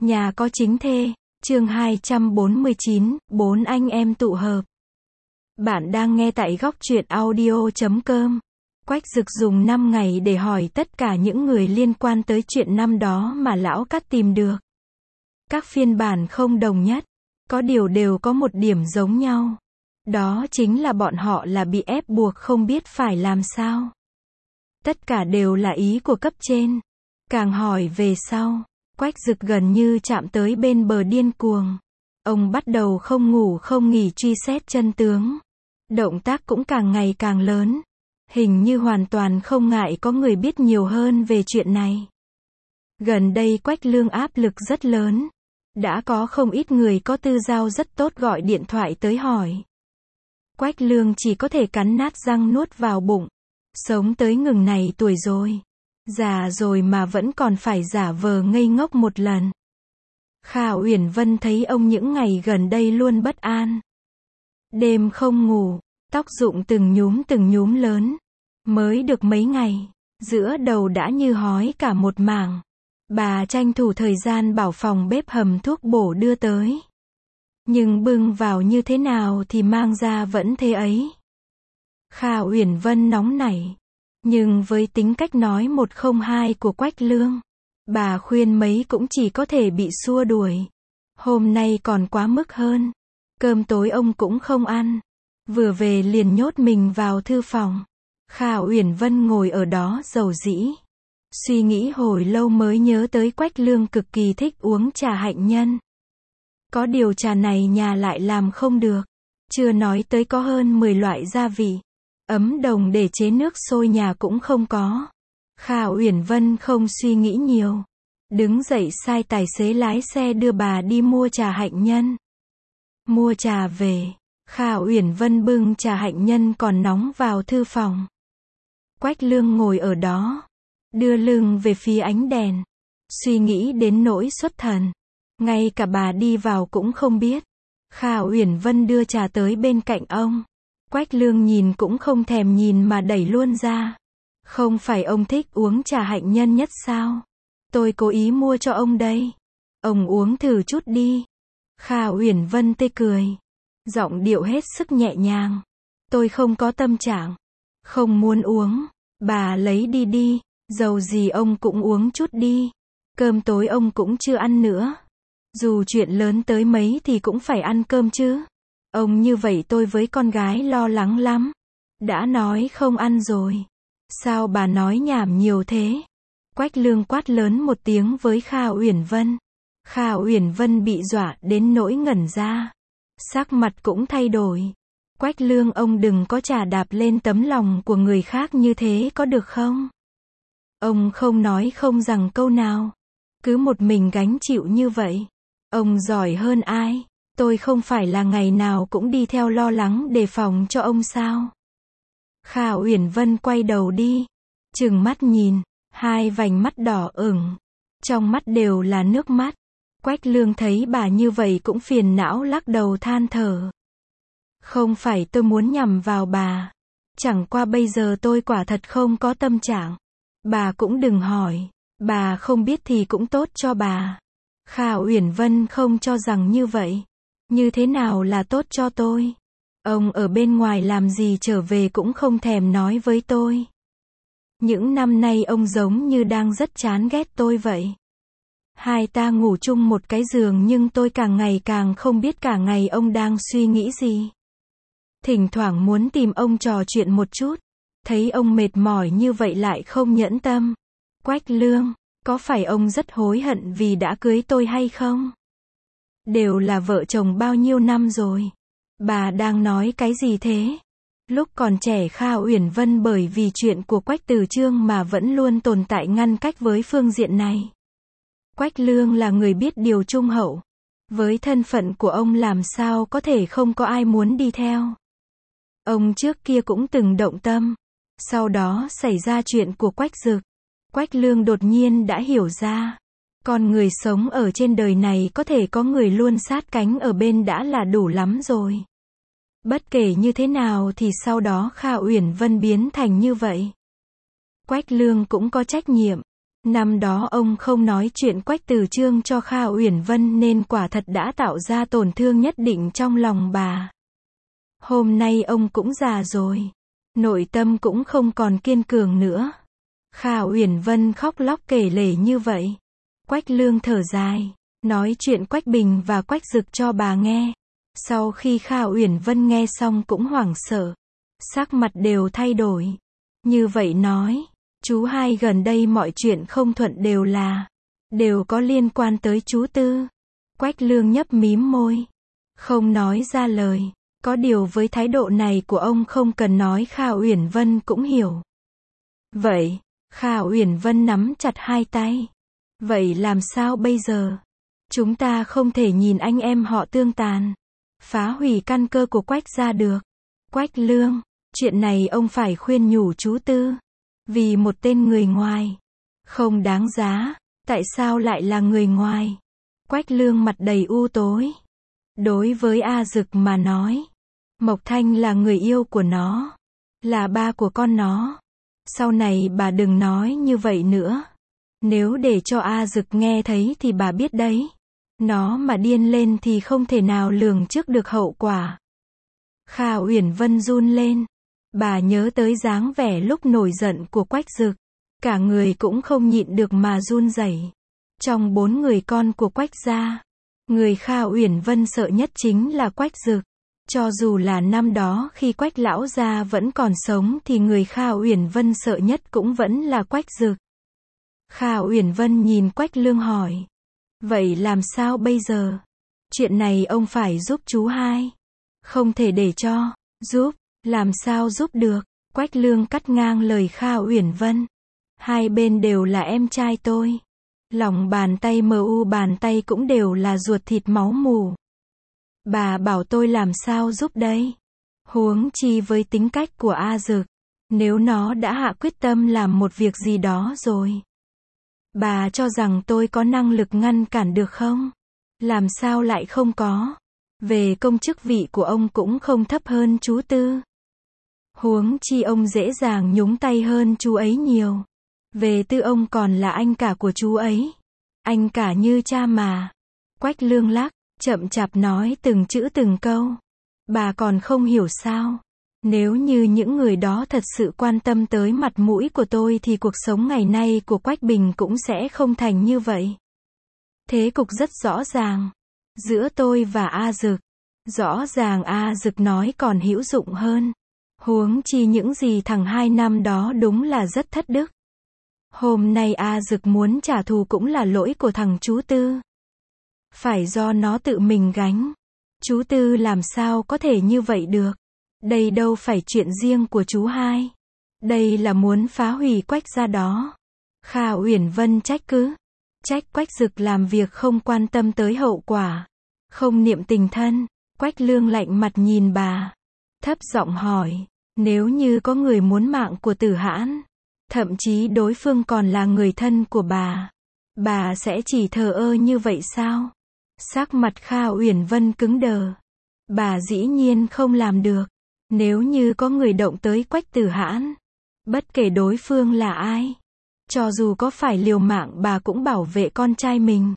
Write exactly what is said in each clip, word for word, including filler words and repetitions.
Nhà có chính thê, chương hai trăm bốn mươi chín, bốn anh em tụ hợp. Bạn đang nghe tại góc truyện audio chấm com. Quách Dực dùng năm ngày để hỏi tất cả những người liên quan tới chuyện năm đó mà lão Cát tìm được. Các phiên bản không đồng nhất, có điều đều có một điểm giống nhau. Đó chính là bọn họ là bị ép buộc không biết phải làm sao. Tất cả đều là ý của cấp trên. Càng hỏi về sau, Quách Dực gần như chạm tới bên bờ điên cuồng. Ông bắt đầu không ngủ không nghỉ truy xét chân tướng. Động tác cũng càng ngày càng lớn. Hình như hoàn toàn không ngại có người biết nhiều hơn về chuyện này. Gần đây Quách Lương áp lực rất lớn. Đã có không ít người có tư giao rất tốt gọi điện thoại tới hỏi. Quách Lương chỉ có thể cắn nát răng nuốt vào bụng. Sống tới ngừng này tuổi rồi. Già rồi mà vẫn còn phải giả vờ ngây ngốc một lần. Kha Uyển Vân thấy ông những ngày gần đây luôn bất an. Đêm không ngủ, tóc rụng từng nhúm từng nhúm lớn. Mới được mấy ngày, giữa đầu đã như hói cả một mảng. Bà tranh thủ thời gian bảo phòng bếp hầm thuốc bổ đưa tới. Nhưng bưng vào như thế nào thì mang ra vẫn thế ấy. Kha Uyển Vân nóng nảy. Nhưng với tính cách nói một không hai của Quách Lương, bà khuyên mấy cũng chỉ có thể bị xua đuổi. Hôm nay còn quá mức hơn. Cơm tối ông cũng không ăn. Vừa về liền nhốt mình vào thư phòng. Kha Uyển Vân ngồi ở đó dầu dĩ. Suy nghĩ hồi lâu mới nhớ tới Quách Lương cực kỳ thích uống trà hạnh nhân. Có điều trà này nhà lại làm không được. Chưa nói tới có hơn mười loại gia vị. Ấm đồng để chế nước sôi nhà cũng không có. Kha Uyển Vân không suy nghĩ nhiều. Đứng dậy sai tài xế lái xe đưa bà đi mua trà hạnh nhân. Mua trà về, Kha Uyển Vân bưng trà hạnh nhân còn nóng vào thư phòng. Quách Lương ngồi ở đó, đưa lưng về phía ánh đèn. Suy nghĩ đến nỗi xuất thần. Ngay cả bà đi vào cũng không biết. Kha Uyển Vân đưa trà tới bên cạnh ông. Quách Lương nhìn cũng không thèm nhìn mà đẩy luôn ra. Không phải ông thích uống trà hạnh nhân nhất sao? Tôi cố ý mua cho ông đây. Ông uống thử chút đi. Kha Uyển Vân tê cười. Giọng điệu hết sức nhẹ nhàng. Tôi không có tâm trạng. Không muốn uống. Bà lấy đi đi. Dầu gì ông cũng uống chút đi. Cơm tối ông cũng chưa ăn nữa. Dù chuyện lớn tới mấy thì cũng phải ăn cơm chứ. Ông như vậy tôi với con gái lo lắng lắm. Đã nói không ăn rồi. Sao bà nói nhảm nhiều thế? Quách Lương quát lớn một tiếng với Kha Uyển Vân. Kha Uyển Vân bị dọa đến nỗi ngẩn ra. Sắc mặt cũng thay đổi. Quách Lương ông đừng có chà đạp lên tấm lòng của người khác như thế có được không? Ông không nói không rằng câu nào. Cứ một mình gánh chịu như vậy. Ông giỏi hơn ai? Tôi không phải là ngày nào cũng đi theo lo lắng đề phòng cho ông sao? Kha Uyển Vân quay đầu đi. Trừng mắt nhìn. Hai vành mắt đỏ ửng. Trong mắt đều là nước mắt. Quách Lương thấy bà như vậy cũng phiền não lắc đầu than thở. Không phải tôi muốn nhằm vào bà. Chẳng qua bây giờ tôi quả thật không có tâm trạng. Bà cũng đừng hỏi. Bà không biết thì cũng tốt cho bà. Kha Uyển Vân không cho rằng như vậy. Như thế nào là tốt cho tôi? Ông ở bên ngoài làm gì trở về cũng không thèm nói với tôi. Những năm nay ông giống như đang rất chán ghét tôi vậy. Hai ta ngủ chung một cái giường nhưng tôi càng ngày càng không biết cả ngày ông đang suy nghĩ gì. Thỉnh thoảng muốn tìm ông trò chuyện một chút. Thấy ông mệt mỏi như vậy lại không nhẫn tâm. Quách Lương, có phải ông rất hối hận vì đã cưới tôi hay không? Đều là vợ chồng bao nhiêu năm rồi. Bà đang nói cái gì thế? Lúc còn trẻ Kha Uyển Vân bởi vì chuyện của Quách Từ Trương mà vẫn luôn tồn tại ngăn cách với phương diện này. Quách Lương là người biết điều trung hậu. Với thân phận của ông làm sao có thể không có ai muốn đi theo. Ông trước kia cũng từng động tâm. Sau đó xảy ra chuyện của Quách Dực. Quách Lương đột nhiên đã hiểu ra. Con người sống ở trên đời này có thể có người luôn sát cánh ở bên đã là đủ lắm rồi. Bất kể như thế nào thì sau đó Kha Uyển Vân biến thành như vậy. Quách Lương cũng có trách nhiệm. Năm đó ông không nói chuyện Quách Từ Chương cho Kha Uyển Vân nên quả thật đã tạo ra tổn thương nhất định trong lòng bà. Hôm nay ông cũng già rồi, nội tâm cũng không còn kiên cường nữa. Kha Uyển Vân khóc lóc kể lể như vậy. Quách Lương thở dài, nói chuyện Quách Bình và Quách Dực cho bà nghe. Sau khi Kha Uyển Vân nghe xong cũng hoảng sợ, sắc mặt đều thay đổi. Như vậy nói, chú hai gần đây mọi chuyện không thuận đều là, đều có liên quan tới chú Tư. Quách Lương nhấp mím môi, không nói ra lời. Có điều với thái độ này của ông không cần nói Kha Uyển Vân cũng hiểu. Vậy, Kha Uyển Vân nắm chặt hai tay. Vậy làm sao bây giờ? Chúng ta không thể nhìn anh em họ tương tàn, phá hủy căn cơ của Quách gia được. Quách Lương, chuyện này ông phải khuyên nhủ chú Tư. Vì một tên người ngoài, không đáng giá, tại sao lại là người ngoài? Quách Lương mặt đầy u tối. Đối với A Dực mà nói, Mộc Thanh là người yêu của nó, là ba của con nó. Sau này bà đừng nói như vậy nữa. Nếu để cho A Dực nghe thấy thì bà biết đấy. Nó mà điên lên thì không thể nào lường trước được hậu quả. Kha Uyển Vân run lên. Bà nhớ tới dáng vẻ lúc nổi giận của Quách Dực. Cả người cũng không nhịn được mà run rẩy. Trong bốn người con của Quách gia, người Kha Uyển Vân sợ nhất chính là Quách Dực. Cho dù là năm đó khi Quách lão gia vẫn còn sống thì người Kha Uyển Vân sợ nhất cũng vẫn là Quách Dực. Kha Uyển Vân nhìn Quách Lương hỏi. Vậy làm sao bây giờ? Chuyện này ông phải giúp chú hai. Không thể để cho. Giúp? Làm sao giúp được? Quách Lương cắt ngang lời Kha Uyển Vân. Hai bên đều là em trai tôi. Lòng bàn tay mờ u bàn tay cũng đều là ruột thịt máu mù. Bà bảo tôi làm sao giúp đây? Huống chi với tính cách của A Dực, nếu nó đã hạ quyết tâm làm một việc gì đó rồi, bà cho rằng tôi có năng lực ngăn cản được không? Làm sao lại không có? Về công chức vị của ông cũng không thấp hơn chú Tư. Huống chi ông dễ dàng nhúng tay hơn chú ấy nhiều. Về Tư ông còn là anh cả của chú ấy. Anh cả như cha mà. Quách Lương lắc, chậm chạp nói từng chữ từng câu. Bà còn không hiểu sao? Nếu như những người đó thật sự quan tâm tới mặt mũi của tôi thì cuộc sống ngày nay của Quách Bình cũng sẽ không thành như vậy. Thế cục rất rõ ràng. Giữa tôi và A Dực. Rõ ràng A Dực nói còn hữu dụng hơn. Huống chi những gì thằng hai năm đó đúng là rất thất đức. Hôm nay A Dực muốn trả thù cũng là lỗi của thằng chú Tư. Phải do nó tự mình gánh. Chú Tư làm sao có thể như vậy được? Đây đâu phải chuyện riêng của chú hai. Đây là muốn phá hủy Quách gia đó. Kha Uyển Vân trách cứ. Trách Quách Dực làm việc không quan tâm tới hậu quả. Không niệm tình thân. Quách Lương lạnh mặt nhìn bà. Thấp giọng hỏi. Nếu như có người muốn mạng của Tử Hãn, thậm chí đối phương còn là người thân của bà, bà sẽ chỉ thờ ơ như vậy sao? Sắc mặt Kha Uyển Vân cứng đờ. Bà dĩ nhiên không làm được. Nếu như có người động tới Quách Tử Hãn, bất kể đối phương là ai, cho dù có phải liều mạng bà cũng bảo vệ con trai mình.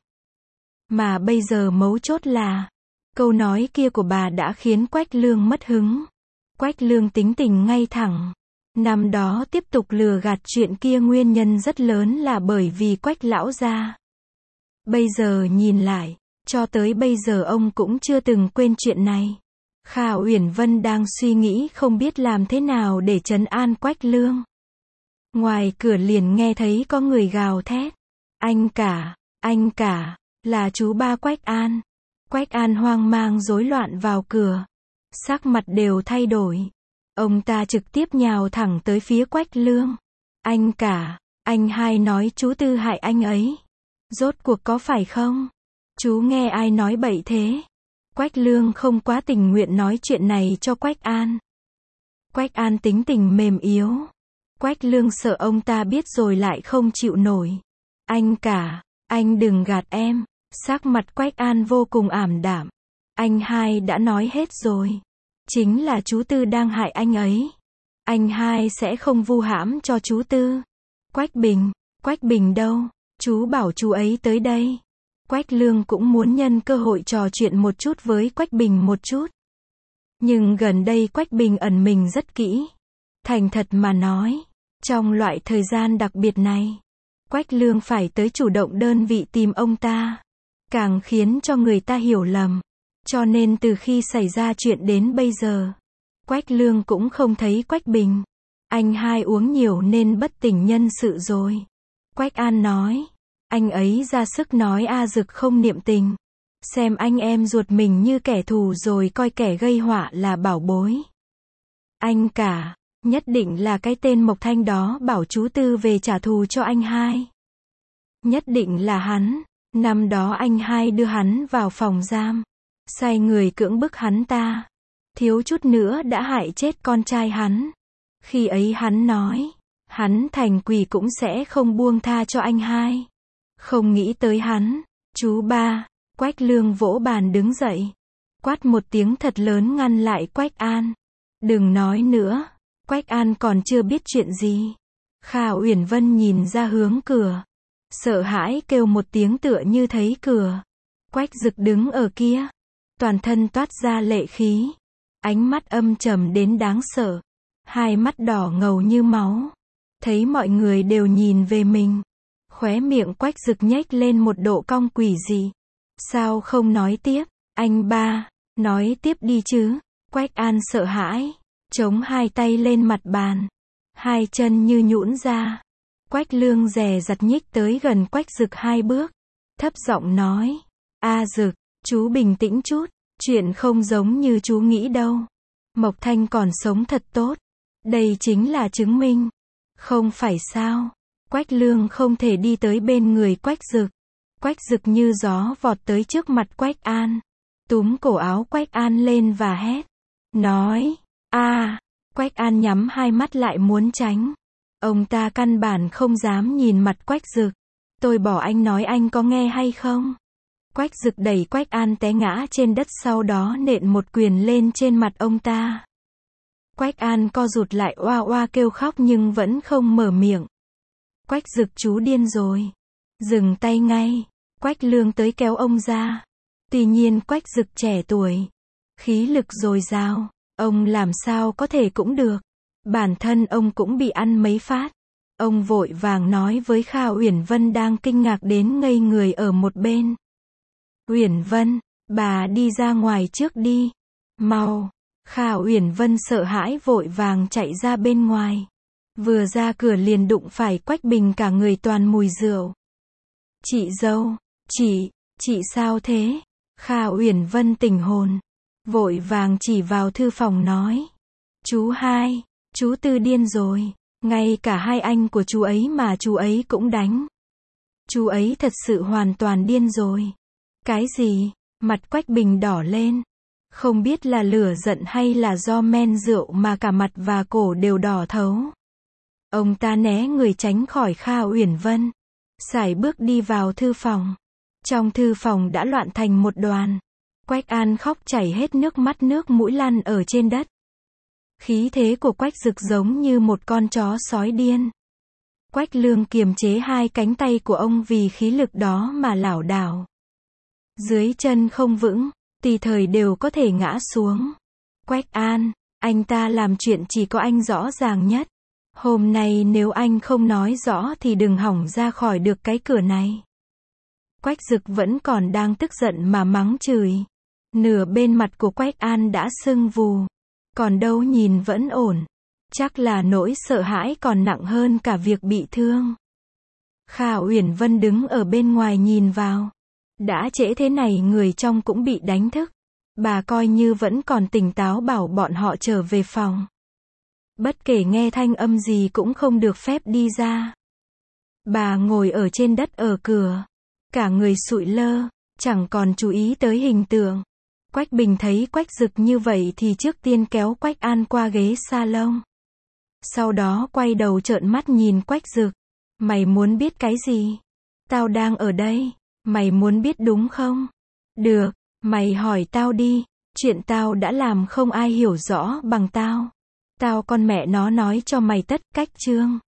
Mà bây giờ mấu chốt là, câu nói kia của bà đã khiến Quách Lương mất hứng. Quách Lương tính tình ngay thẳng. Năm đó tiếp tục lừa gạt chuyện kia nguyên nhân rất lớn là bởi vì Quách lão gia. Bây giờ nhìn lại, cho tới bây giờ ông cũng chưa từng quên chuyện này. Kha Uyển Vân đang suy nghĩ không biết làm thế nào để trấn an Quách Lương. Ngoài cửa liền nghe thấy có người gào thét. Anh cả, anh cả, là chú ba Quách An. Quách An hoang mang rối loạn vào cửa. Sắc mặt đều thay đổi. Ông ta trực tiếp nhào thẳng tới phía Quách Lương. Anh cả, anh hai nói chú Tư hại anh ấy. Rốt cuộc có phải không? Chú nghe ai nói bậy thế? Quách Lương không quá tình nguyện nói chuyện này cho Quách An. Quách An tính tình mềm yếu. Quách Lương sợ ông ta biết rồi lại không chịu nổi. Anh cả, anh đừng gạt em. Sắc mặt Quách An vô cùng ảm đạm. Anh hai đã nói hết rồi. Chính là chú Tư đang hại anh ấy. Anh hai sẽ không vu hãm cho chú Tư. Quách Bình, Quách Bình đâu? Chú bảo chú ấy tới đây. Quách Lương cũng muốn nhân cơ hội trò chuyện một chút với Quách Bình một chút. Nhưng gần đây Quách Bình ẩn mình rất kỹ. Thành thật mà nói, trong loại thời gian đặc biệt này, Quách Lương phải tới chủ động đơn vị tìm ông ta, càng khiến cho người ta hiểu lầm. Cho nên từ khi xảy ra chuyện đến bây giờ, Quách Lương cũng không thấy Quách Bình. Anh hai uống nhiều nên bất tỉnh nhân sự rồi. Quách An nói, anh ấy ra sức nói A Dực không niệm tình. Xem anh em ruột mình như kẻ thù rồi coi kẻ gây họa là bảo bối. Anh cả, nhất định là cái tên Mộc Thanh đó bảo chú Tư về trả thù cho anh hai. Nhất định là hắn. Năm đó anh hai đưa hắn vào phòng giam, sai người cưỡng bức hắn ta, thiếu chút nữa đã hại chết con trai hắn. Khi ấy hắn nói, hắn thành quỷ cũng sẽ không buông tha cho anh hai. Không nghĩ tới hắn. Chú ba. Quách Lương vỗ bàn đứng dậy, quát một tiếng thật lớn ngăn lại Quách An. Đừng nói nữa. Quách An còn chưa biết chuyện gì. Kha Uyển Vân nhìn ra hướng cửa, sợ hãi kêu một tiếng tựa như thấy cửa. Quách Dực đứng ở kia, toàn thân toát ra lệ khí, ánh mắt âm trầm đến đáng sợ, hai mắt đỏ ngầu như máu. Thấy mọi người đều nhìn về mình, khóe miệng Quách Dực nhếch lên một độ cong quỷ dị. Sao không nói tiếp? Anh ba, nói tiếp đi chứ. Quách An sợ hãi, chống hai tay lên mặt bàn, hai chân như nhũn ra. Quách Lương dè dặt nhích tới gần Quách Dực hai bước, thấp giọng nói, A Dực, chú bình tĩnh chút, chuyện không giống như chú nghĩ đâu. Mộc Thanh còn sống thật tốt, đây chính là chứng minh. Không phải sao? Quách Lương không thể đi tới bên người Quách Dực. Quách Dực như gió vọt tới trước mặt Quách An, túm cổ áo Quách An lên và hét, nói, a. Quách An nhắm hai mắt lại muốn tránh. Ông ta căn bản không dám nhìn mặt Quách Dực. Tôi bỏ anh nói anh có nghe hay không? Quách Dực đẩy Quách An té ngã trên đất, sau đó nện một quyền lên trên mặt ông ta. Quách An co rụt lại oa oa kêu khóc nhưng vẫn không mở miệng. Quách Dực, chú điên rồi. Dừng tay ngay. Quách Lương tới kéo ông ra. Tuy nhiên Quách Dực trẻ tuổi, khí lực dồi dào, ông làm sao có thể cũng được. Bản thân ông cũng bị ăn mấy phát. Ông vội vàng nói với Kha Uyển Vân đang kinh ngạc đến ngây người ở một bên. Uyển Vân, bà đi ra ngoài trước đi. Mau. Kha Uyển Vân sợ hãi vội vàng chạy ra bên ngoài. Vừa ra cửa liền đụng phải Quách Bình cả người toàn mùi rượu. Chị dâu, chị, chị sao thế? Kha Uyển Vân tỉnh hồn, vội vàng chỉ vào thư phòng nói. Chú hai, chú Tư điên rồi, ngay cả hai anh của chú ấy mà chú ấy cũng đánh. Chú ấy thật sự hoàn toàn điên rồi. Cái gì? Mặt Quách Bình đỏ lên. Không biết là lửa giận hay là do men rượu mà cả mặt và cổ đều đỏ thấu. Ông ta né người tránh khỏi Kha Uyển Vân, sải bước đi vào thư phòng. Trong thư phòng đã loạn thành một đoàn. Quách An khóc chảy hết nước mắt, nước mũi lăn ở trên đất. Khí thế của Quách Dực giống như một con chó sói điên. Quách Lương kiềm chế hai cánh tay của ông vì khí lực đó mà lảo đảo. Dưới chân không vững, tùy thời đều có thể ngã xuống. Quách An, anh ta làm chuyện chỉ có anh rõ ràng nhất. Hôm nay nếu anh không nói rõ thì đừng hỏng ra khỏi được cái cửa này. Quách Dực vẫn còn đang tức giận mà mắng chửi. Nửa bên mặt của Quách An đã sưng vù. Còn đâu nhìn vẫn ổn. Chắc là nỗi sợ hãi còn nặng hơn cả việc bị thương. Kha Uyển Vân đứng ở bên ngoài nhìn vào. Đã trễ thế này người trong cũng bị đánh thức. Bà coi như vẫn còn tỉnh táo bảo bọn họ trở về phòng. Bất kể nghe thanh âm gì cũng không được phép đi ra. Bà ngồi ở trên đất ở cửa, cả người sụi lơ, chẳng còn chú ý tới hình tượng. Quách Bình thấy Quách Dực như vậy thì trước tiên kéo Quách An qua ghế salon. Sau đó quay đầu trợn mắt nhìn Quách Dực. Mày muốn biết cái gì? Tao đang ở đây. Mày muốn biết đúng không? Được, mày hỏi tao đi. Chuyện tao đã làm không ai hiểu rõ bằng tao. Tao con mẹ nó nói cho mày tất cách chương.